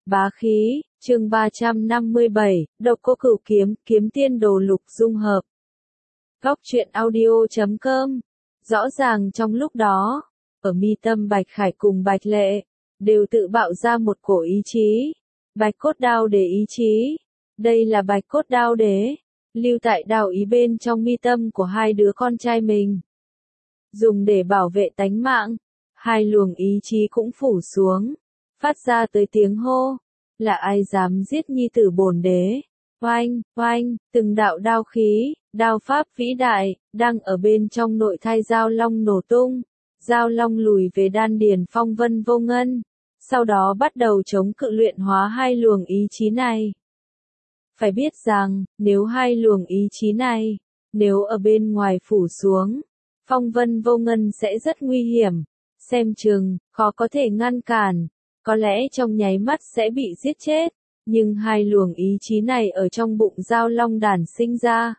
Bá khí, chương 357, độc cô cửu kiếm, kiếm tiên đồ lục dung hợp. Góc truyện audio.com. Rõ ràng trong lúc đó, ở mi tâm Bạch Khải cùng Bạch Lệ, đều tự bạo ra một cổ ý chí. Bạch cốt đao đế ý chí. Đây là bạch cốt đao đế, lưu tại đao ý bên trong mi tâm của hai đứa con trai mình. Dùng để bảo vệ tánh mạng, hai luồng ý chí cũng phủ xuống, phát ra tới tiếng hô. Là ai dám giết nhi tử bổn đế? Oanh, oanh, từng đạo đao khí, đao pháp vĩ đại, đang ở bên trong nội thai Giao Long nổ tung. Giao Long lùi về đan điền phong vân vô ngân, sau đó bắt đầu chống cự luyện hóa hai luồng ý chí này. Phải biết rằng, nếu hai luồng ý chí này, nếu ở bên ngoài phủ xuống, phong vân vô ngân sẽ rất nguy hiểm, xem chừng, khó có thể ngăn cản, có lẽ trong nháy mắt sẽ bị giết chết, nhưng hai luồng ý chí này ở trong bụng Giao Long đản sinh ra.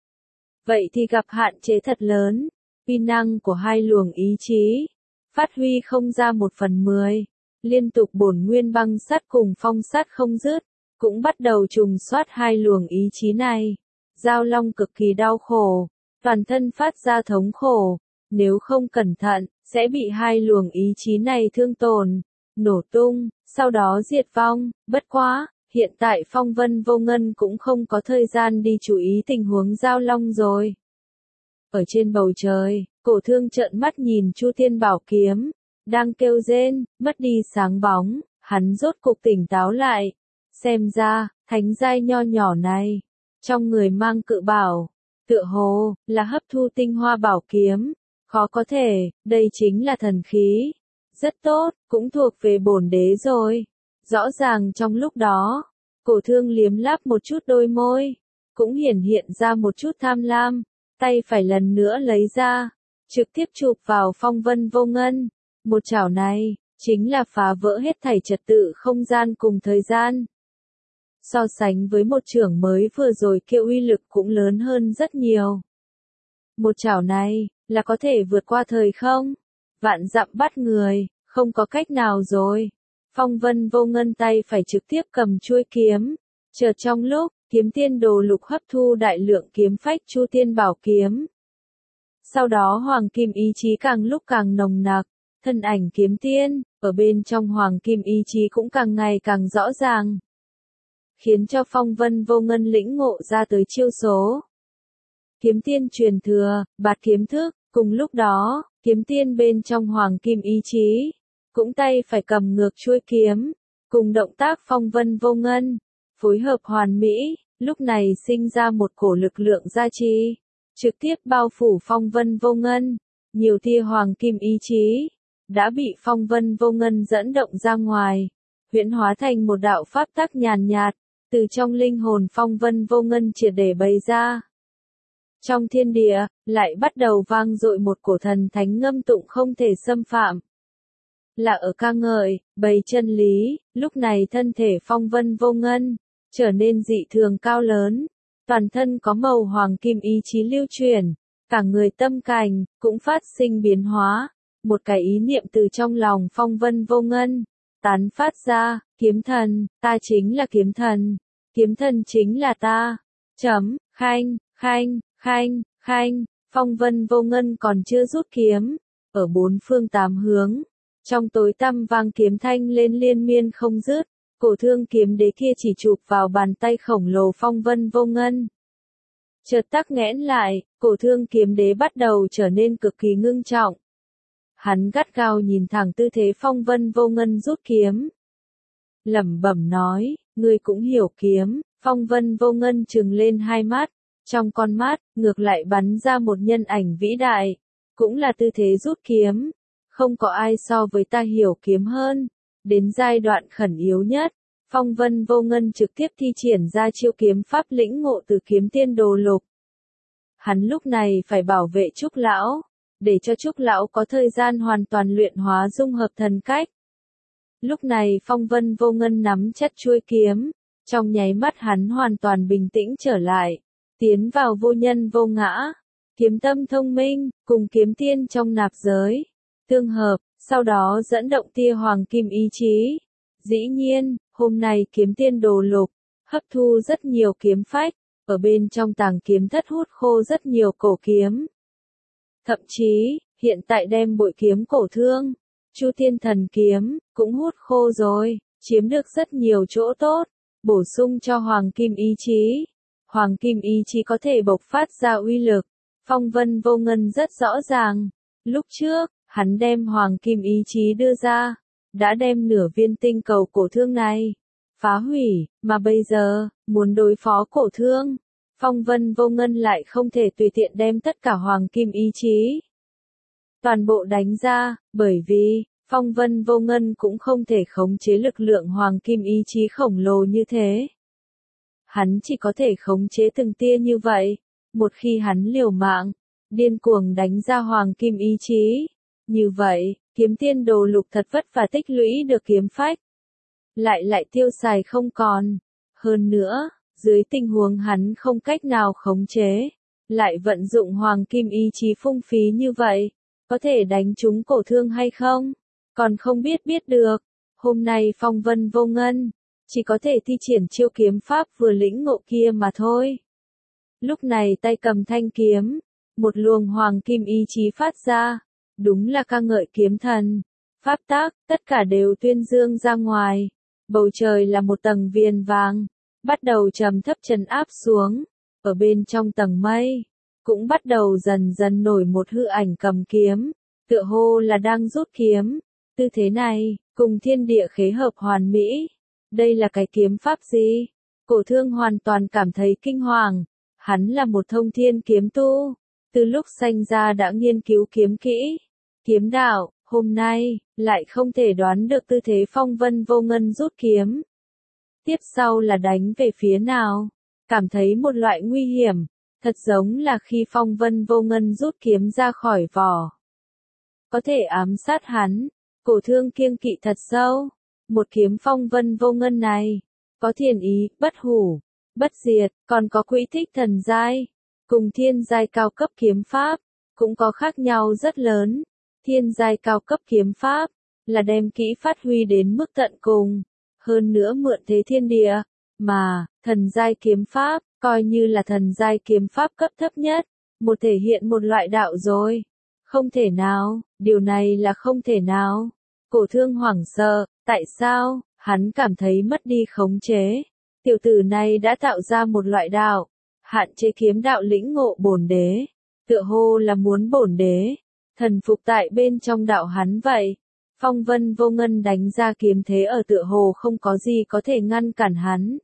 Vậy thì gặp hạn chế thật lớn, uy năng của hai luồng ý chí, phát huy không ra 1/10, liên tục bổn nguyên băng sắt cùng phong sắt không dứt, cũng bắt đầu trùng soát hai luồng ý chí này. Giao Long cực kỳ đau khổ, toàn thân phát ra thống khổ, nếu không cẩn thận, sẽ bị hai luồng ý chí này thương tổn, nổ tung, sau đó diệt vong. Bất quá, hiện tại phong vân vô ngân cũng không có thời gian đi chú ý tình huống Giao Long rồi. Ở trên bầu trời, Cổ Thương trợn mắt nhìn Chu Thiên Bảo Kiếm, đang kêu rên, mất đi sáng bóng, hắn rốt cục tỉnh táo lại. Xem ra, thánh giai nho nhỏ này, trong người mang cự bảo, tựa hồ, là hấp thu tinh hoa bảo kiếm, khó có thể, đây chính là thần khí. Rất tốt, cũng thuộc về bổn đế rồi. Rõ ràng trong lúc đó, Cổ Thương liếm láp một chút đôi môi, cũng hiển hiện ra một chút tham lam, tay phải lần nữa lấy ra, trực tiếp chụp vào phong vân vô ngân. Một chảo này, chính là phá vỡ hết thảy trật tự không gian cùng thời gian. So sánh với một chưởng mới vừa rồi kia uy lực cũng lớn hơn rất nhiều. Một chảo này, là có thể vượt qua thời không? Vạn dặm bắt người, không có cách nào rồi. Phong vân vô ngân tay phải trực tiếp cầm chuôi kiếm. Chợt trong lúc, kiếm tiên đồ lục hấp thu đại lượng kiếm phách Chu Thiên Bảo Kiếm. Sau đó hoàng kim ý chí càng lúc càng nồng nặc, thân ảnh kiếm tiên, ở bên trong hoàng kim ý chí cũng càng ngày càng rõ ràng. Khiến cho phong vân vô ngân lĩnh ngộ ra tới chiêu số. Kiếm tiên truyền thừa, bạt kiếm thức, cùng lúc đó, kiếm tiên bên trong hoàng kim ý chí, cũng tay phải cầm ngược chuôi kiếm, cùng động tác phong vân vô ngân, phối hợp hoàn mỹ, lúc này sinh ra một cổ lực lượng gia trì, trực tiếp bao phủ phong vân vô ngân, nhiều tia hoàng kim ý chí, đã bị phong vân vô ngân dẫn động ra ngoài, huyễn hóa thành một đạo pháp tắc nhàn nhạt, từ trong linh hồn phong vân vô ngân triệt để bày ra. Trong thiên địa, lại bắt đầu vang dội một cổ thần thánh ngâm tụng không thể xâm phạm. Là ở ca ngợi, bày chân lý, lúc này thân thể phong vân vô ngân, trở nên dị thường cao lớn, toàn thân có màu hoàng kim ý chí lưu chuyển, cả người tâm cảnh, cũng phát sinh biến hóa, một cái ý niệm từ trong lòng phong vân vô ngân, tán phát ra, kiếm thần, ta chính là kiếm thần chính là ta, khanh, khanh, khanh, khanh, phong vân vô ngân còn chưa rút kiếm, ở bốn phương tám hướng, trong tối tăm vang kiếm thanh lên liên miên không dứt, Cổ Thương kiếm đế kia chỉ chụp vào bàn tay khổng lồ phong vân vô ngân. Chợt tắc nghẽn lại, Cổ Thương kiếm đế bắt đầu trở nên cực kỳ ngưng trọng. Hắn gắt gao nhìn thẳng tư thế phong vân vô ngân rút kiếm. Lẩm bẩm nói, ngươi cũng hiểu kiếm. Phong vân vô ngân trừng lên hai mắt, trong con mắt, ngược lại bắn ra một nhân ảnh vĩ đại, cũng là tư thế rút kiếm. Không có ai so với ta hiểu kiếm hơn. Đến giai đoạn khẩn yếu nhất, phong vân vô ngân trực tiếp thi triển ra chiêu kiếm pháp lĩnh ngộ từ kiếm tiên đồ lục. Hắn lúc này phải bảo vệ Trúc Lão, để cho Trúc Lão có thời gian hoàn toàn luyện hóa dung hợp thần cách. Lúc này phong vân vô ngân nắm chặt chuôi kiếm, trong nháy mắt hắn hoàn toàn bình tĩnh trở lại, tiến vào vô nhân vô ngã, kiếm tâm thông minh, cùng kiếm tiên trong nạp giới, tương hợp, sau đó dẫn động tia hoàng kim ý chí. Dĩ nhiên, Hôm nay kiếm tiên đồ lục, hấp thu rất nhiều kiếm phách, ở bên trong tàng kiếm thất hút khô rất nhiều cổ kiếm. Thậm chí, hiện tại đem bội kiếm cổ thương, Chu Thiên Thần kiếm, cũng hút khô rồi, chiếm được rất nhiều chỗ tốt, bổ sung cho Hoàng Kim ý chí. Hoàng Kim ý chí có thể bộc phát ra uy lực, Phong Vân Vô Ngân rất rõ ràng. Lúc trước, hắn đem Hoàng Kim ý chí đưa ra, đã đem nửa viên tinh cầu cổ thương này phá hủy, mà bây giờ, muốn đối phó cổ thương, Phong Vân Vô Ngân lại không thể tùy tiện đem tất cả Hoàng Kim ý chí toàn bộ đánh ra, bởi vì, Phong Vân Vô Ngân cũng không thể khống chế lực lượng Hoàng Kim ý chí khổng lồ như thế. Hắn chỉ có thể khống chế từng tia như vậy, một khi hắn liều mạng, điên cuồng đánh ra Hoàng Kim ý chí. Như vậy, kiếm tiên đồ lục thật vất vả tích lũy được kiếm phách. Lại tiêu xài không còn. Hơn nữa, dưới tình huống hắn không cách nào khống chế, lại vận dụng Hoàng Kim ý chí phung phí như vậy, có thể đánh trúng cổ thương hay không? Còn không biết được. Hôm nay Phong Vân Vô Ngân, chỉ có thể thi triển chiêu kiếm pháp vừa lĩnh ngộ kia mà thôi. Lúc này tay cầm thanh kiếm, một luồng Hoàng Kim ý chí phát ra, đúng là ca ngợi kiếm thần. Pháp tác, tất cả đều tuyên dương ra ngoài. Bầu trời là một tầng viền vàng, bắt đầu trầm thấp trấn áp xuống. Ở bên trong tầng mây, cũng bắt đầu dần dần nổi một hư ảnh cầm kiếm, tựa hồ là đang rút kiếm. Tư thế này, cùng thiên địa khế hợp hoàn mỹ. Đây là cái kiếm pháp gì? Cổ thương hoàn toàn cảm thấy kinh hoàng. Hắn là một thông thiên kiếm tu, từ lúc sanh ra đã nghiên cứu kiếm kỹ, kiếm đạo, hôm nay, lại không thể đoán được tư thế Phong Vân Vô Ngân rút kiếm. Tiếp sau là đánh về phía nào? Cảm thấy một loại nguy hiểm, thật giống là khi Phong Vân Vô Ngân rút kiếm ra khỏi vỏ. Có thể ám sát hắn, cổ thương kiêng kỵ thật sâu. Một kiếm Phong Vân Vô Ngân này, có thiền ý, bất hủ, bất diệt, còn có quỹ thích thần giai, cùng thiên giai cao cấp kiếm pháp, cũng có khác nhau rất lớn. Thiên giai cao cấp kiếm pháp, là đem kỹ phát huy đến mức tận cùng, hơn nữa mượn thế thiên địa, mà, thần giai kiếm pháp, coi như là thần giai kiếm pháp cấp thấp nhất, một thể hiện một loại đạo rồi. Không thể nào, điều này là không thể nào. Cổ thương hoảng sợ, tại sao, hắn cảm thấy mất đi khống chế. Tiểu tử này đã tạo ra một loại đạo, hạn chế kiếm đạo lĩnh ngộ bổn đế, tựa hồ là muốn bổn đế thần phục tại bên trong đạo hắn vậy. Phong Vân Vô Ngân đánh ra kiếm thế ở tựa hồ không có gì có thể ngăn cản hắn.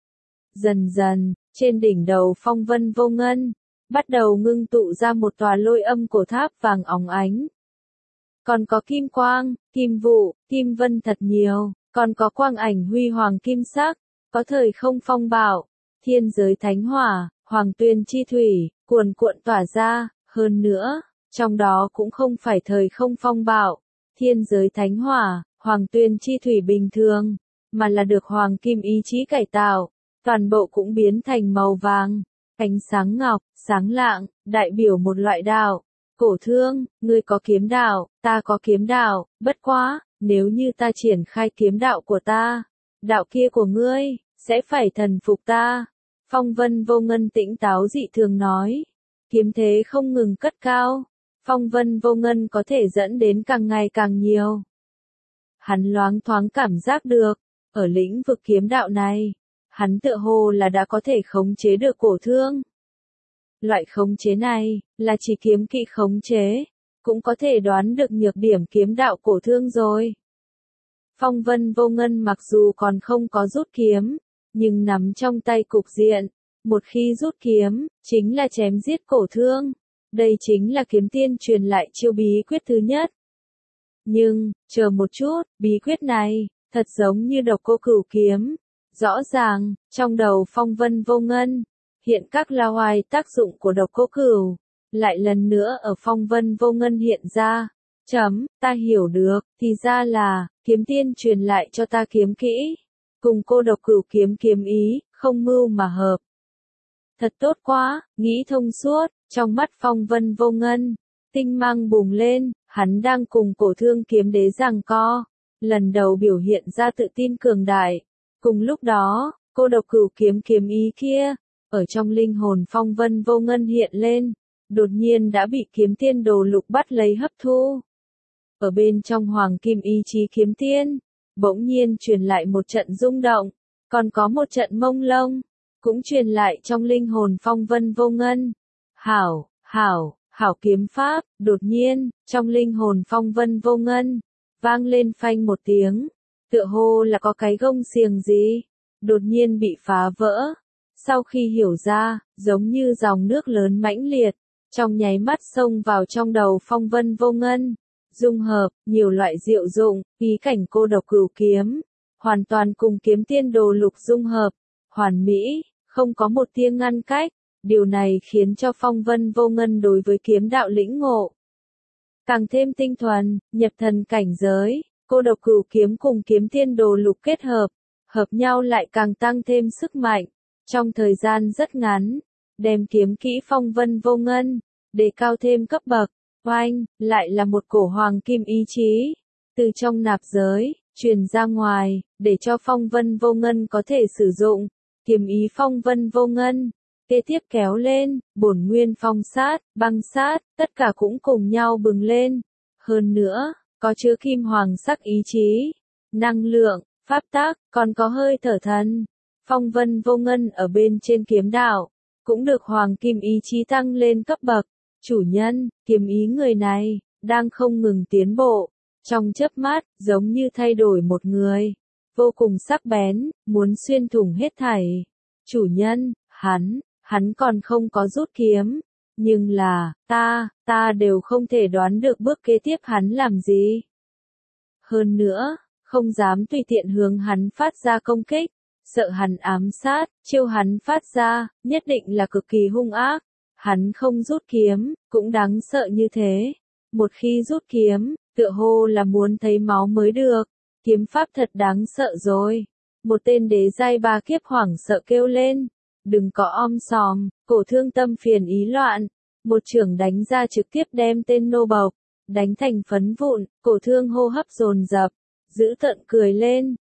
Dần dần, trên đỉnh đầu Phong Vân Vô Ngân, bắt đầu ngưng tụ ra một tòa lôi âm cổ tháp vàng óng ánh. Còn có kim quang, kim vụ, kim vân thật nhiều, còn có quang ảnh huy hoàng kim sắc, có thời không phong bạo, thiên giới thánh hỏa, hoàng tuyền chi thủy, cuồn cuộn tỏa ra, hơn nữa, trong đó cũng không phải thời không phong bạo, thiên giới thánh hỏa, hoàng tuyền chi thủy bình thường, mà là được hoàng kim ý chí cải tạo, toàn bộ cũng biến thành màu vàng, ánh sáng ngọc, sáng lạng, đại biểu một loại đạo. Cổ thương, ngươi có kiếm đạo, ta có kiếm đạo, bất quá, nếu như ta triển khai kiếm đạo của ta, đạo kia của ngươi, sẽ phải thần phục ta. Phong Vân Vô Ngân tĩnh táo dị thường nói, kiếm thế không ngừng cất cao, Phong Vân Vô Ngân có thể dẫn đến càng ngày càng nhiều. Hắn loáng thoáng cảm giác được, ở lĩnh vực kiếm đạo này, hắn tựa hồ là đã có thể khống chế được cổ thương. Loại khống chế này, là chỉ kiếm kỵ khống chế, cũng có thể đoán được nhược điểm kiếm đạo cổ thương rồi. Phong Vân Vô Ngân mặc dù còn không có rút kiếm, nhưng nắm trong tay cục diện, một khi rút kiếm, chính là chém giết cổ thương. Đây chính là kiếm tiên truyền lại chiêu bí quyết thứ nhất. Nhưng, chờ một chút, bí quyết này, thật giống như độc cô cửu kiếm. Rõ ràng, trong đầu Phong Vân Vô Ngân, hiện các la hoài tác dụng của độc cô cửu, lại lần nữa ở Phong Vân Vô Ngân hiện ra. Ta hiểu được, thì ra là, kiếm tiên truyền lại cho ta kiếm kỹ, cùng cô độc cửu kiếm kiếm ý, không mưu mà hợp. Thật tốt quá, nghĩ thông suốt, trong mắt Phong Vân Vô Ngân, tinh mang bùng lên, hắn đang cùng cổ thương kiếm đế giằng co, lần đầu biểu hiện ra tự tin cường đại, Cùng lúc đó, cô độc cửu kiếm kiếm ý kia, ở trong linh hồn Phong Vân Vô Ngân hiện lên, đột nhiên đã bị kiếm tiên đồ lục bắt lấy hấp thu. Ở bên trong hoàng kim ý chí kiếm tiên, bỗng nhiên truyền lại một trận rung động, còn có một trận mông lung, cũng truyền lại trong linh hồn Phong Vân Vô Ngân. Hảo, hảo, hảo kiếm pháp, đột nhiên, trong linh hồn Phong Vân Vô Ngân, vang lên phanh một tiếng, tựa hồ là có cái gông xiềng gì, đột nhiên bị phá vỡ. Sau khi hiểu ra, giống như dòng nước lớn mãnh liệt, trong nháy mắt xông vào trong đầu Phong Vân Vô Ngân. Dung hợp, nhiều loại diệu dụng, ý cảnh cô độc cửu kiếm, hoàn toàn cùng kiếm tiên đồ lục dung hợp, hoàn mỹ, không có một tia ngăn cách. Điều này khiến cho Phong Vân Vô Ngân đối với kiếm đạo lĩnh ngộ càng thêm tinh thuần, nhập thần cảnh giới, cô độc cửu kiếm cùng kiếm tiên đồ lục kết hợp, hợp nhau lại càng tăng thêm sức mạnh. Trong thời gian rất ngắn, đem kiếm kỹ Phong Vân Vô Ngân, đề cao thêm cấp bậc. Oanh, lại là một cổ hoàng kim ý chí, từ trong nạp giới, truyền ra ngoài, để cho Phong Vân Vô Ngân có thể sử dụng. Kiếm ý Phong Vân Vô Ngân, kế tiếp kéo lên, bổn nguyên phong sát, băng sát, tất cả cũng cùng nhau bừng lên. Hơn nữa, có chứa kim hoàng sắc ý chí, năng lượng, pháp tắc, còn có hơi thở thần. Phong Vân Vô Ngân ở bên trên kiếm đạo, cũng được hoàng kim ý chí tăng lên cấp bậc. Chủ nhân, kiếm ý người này, đang không ngừng tiến bộ, trong chớp mắt, giống như thay đổi một người, vô cùng sắc bén, muốn xuyên thủng hết thảy. Chủ nhân, hắn còn không có rút kiếm, nhưng là, ta đều không thể đoán được bước kế tiếp hắn làm gì. Hơn nữa, không dám tùy tiện hướng hắn phát ra công kích, sợ hắn ám sát, chiêu hắn phát ra, nhất định là cực kỳ hung ác. Hắn không rút kiếm, cũng đáng sợ như thế. Một khi rút kiếm, tựa hồ là muốn thấy máu mới được. Kiếm pháp thật đáng sợ rồi. Một tên đế giai ba kiếp hoảng sợ kêu lên. Đừng có om sòm, cổ thương tâm phiền ý loạn. Một chưởng đánh ra trực tiếp đem tên nô bộc, đánh thành phấn vụn, cổ thương hô hấp dồn dập, giữ tợn cười lên.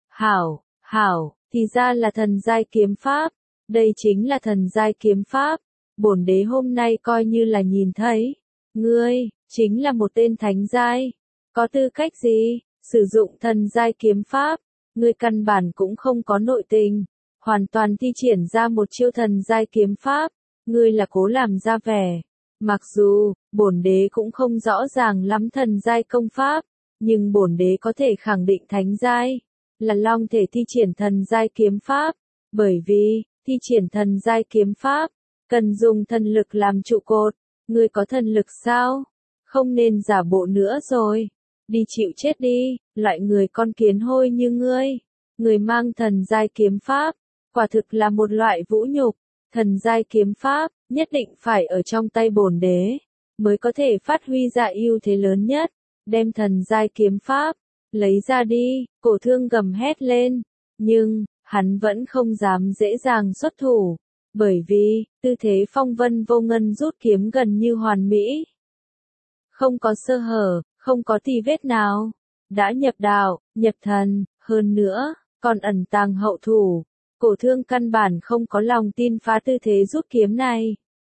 Hảo, thì ra là thần giai kiếm pháp. Đây chính là thần giai kiếm pháp. Bổn đế hôm nay coi như là nhìn thấy, ngươi, chính là một tên thánh giai, có tư cách gì, sử dụng thần giai kiếm pháp, ngươi căn bản cũng không có nội tình, hoàn toàn thi triển ra một chiêu thần giai kiếm pháp, ngươi là cố làm ra vẻ, mặc dù, bổn đế cũng không rõ ràng lắm thần giai công pháp, nhưng bổn đế có thể khẳng định thánh giai, là long thể thi triển thần giai kiếm pháp, bởi vì, thi triển thần giai kiếm pháp, cần dùng thần lực làm trụ cột, ngươi có thần lực sao? Không nên giả bộ nữa rồi. Đi chịu chết đi, loại người con kiến hôi như ngươi. Người mang thần giai kiếm pháp, quả thực là một loại vũ nhục. Thần giai kiếm pháp, nhất định phải ở trong tay bổn đế, mới có thể phát huy ra ưu thế lớn nhất. Đem thần giai kiếm pháp, lấy ra đi, cổ thương gầm hét lên. Nhưng, hắn vẫn không dám dễ dàng xuất thủ. Bởi vì, tư thế Phong Vân Vô Ngân rút kiếm gần như hoàn mỹ. Không có sơ hở, không có tì vết nào. Đã nhập đạo, nhập thần, hơn nữa, còn ẩn tàng hậu thủ. Cổ thương căn bản không có lòng tin phá tư thế rút kiếm này.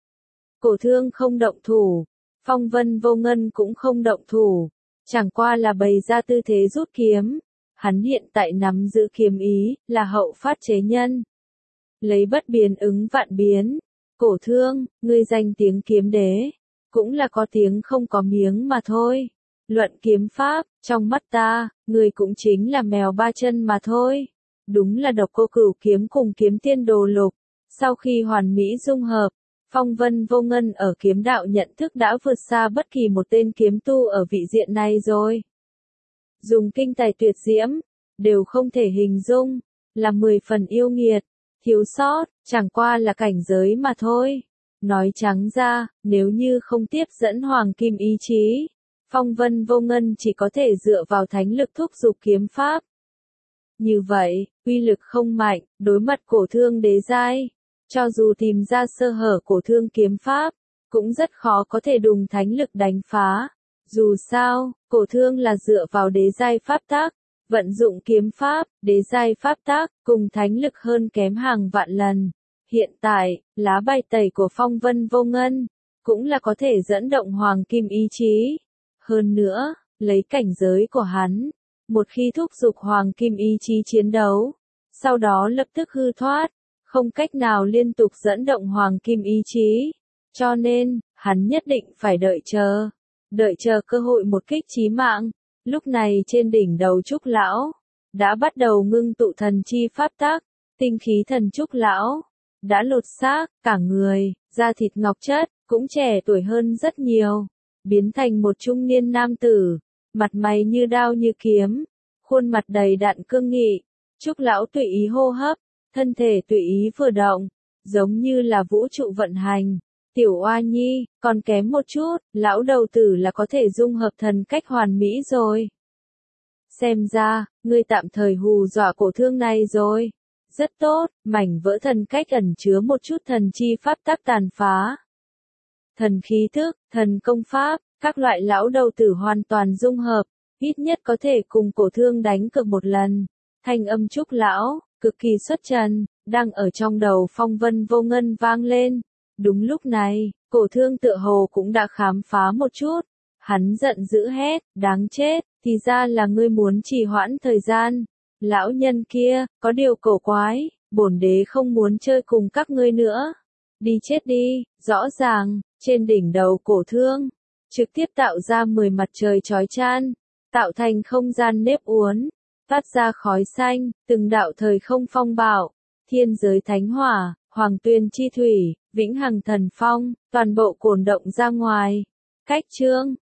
Cổ thương không động thủ. Phong Vân Vô Ngân cũng không động thủ. Chẳng qua là bày ra tư thế rút kiếm. Hắn hiện tại nắm giữ kiếm ý, là hậu phát chế nhân. Lấy bất biến ứng vạn biến. Cổ thương, ngươi danh tiếng kiếm đế, cũng là có tiếng không có miếng mà thôi. Luận kiếm pháp, trong mắt ta, ngươi cũng chính là mèo ba chân mà thôi. Đúng là độc cô cửu kiếm cùng kiếm tiên đồ lục. Sau khi hoàn mỹ dung hợp, Phong Vân Vô Ngân ở kiếm đạo nhận thức đã vượt xa bất kỳ một tên kiếm tu ở vị diện này rồi. Dùng kinh tài tuyệt diễm, đều không thể hình dung, là 10 phần yêu nghiệt. Thiếu sót, chẳng qua là cảnh giới mà thôi. Nói trắng ra, nếu như không tiếp dẫn hoàng kim ý chí, Phong Vân Vô Ngân chỉ có thể dựa vào thánh lực thúc giục kiếm pháp. Như vậy, uy lực không mạnh, đối mặt cổ thương đế giai. Cho dù tìm ra sơ hở cổ thương kiếm pháp, cũng rất khó có thể đùng thánh lực đánh phá. Dù sao, cổ thương là dựa vào đế giai pháp tắc, Vận dụng kiếm pháp, đế giai pháp tác, cùng thánh lực hơn kém hàng vạn lần. Hiện tại, lá bài tẩy của phong vân vô ngân, cũng là có thể dẫn động hoàng kim ý chí. Hơn nữa, lấy cảnh giới của hắn, một khi thúc giục hoàng kim ý chí chiến đấu, sau đó lập tức hư thoát, không cách nào liên tục dẫn động hoàng kim ý chí. Cho nên, hắn nhất định phải đợi chờ cơ hội một kích chí mạng. Lúc này trên đỉnh đầu Trúc Lão, đã bắt đầu ngưng tụ thần chi pháp tác, tinh khí thần Trúc Lão, đã lột xác, cả người, da thịt ngọc chất, cũng trẻ tuổi hơn rất nhiều, biến thành một trung niên nam tử, mặt mày như đao như kiếm, khuôn mặt đầy đặn cương nghị. Trúc Lão tùy ý hô hấp, thân thể tùy ý vừa động, giống như là vũ trụ vận hành. Tiểu Oa Nhi, còn kém một chút, lão đầu tử là có thể dung hợp thần cách hoàn mỹ rồi. Xem ra, ngươi tạm thời hù dọa cổ thương này rồi. Rất tốt, mảnh vỡ thần cách ẩn chứa một chút thần chi pháp tác tàn phá. Thần khí thức, thần công pháp, các loại lão đầu tử hoàn toàn dung hợp, ít nhất có thể cùng cổ thương đánh cược một lần. Thanh âm Trúc Lão, cực kỳ xuất trần, đang ở trong đầu phong vân vô ngân vang lên. Đúng lúc này, cổ thương tựa hồ cũng đã khám phá một chút. Hắn giận dữ hét, đáng chết, thì ra là ngươi muốn trì hoãn thời gian. Lão nhân kia, có điều cổ quái, bổn đế không muốn chơi cùng các ngươi nữa. Đi chết đi, rõ ràng, trên đỉnh đầu cổ thương, trực tiếp tạo ra 10 mặt trời chói chan, tạo thành không gian nếp uốn, phát ra khói xanh, từng đạo thời không phong bạo, thiên giới thánh hỏa, hoàng tuyền chi thủy, vĩnh hằng thần phong, toàn bộ cổn động ra ngoài. Cách chương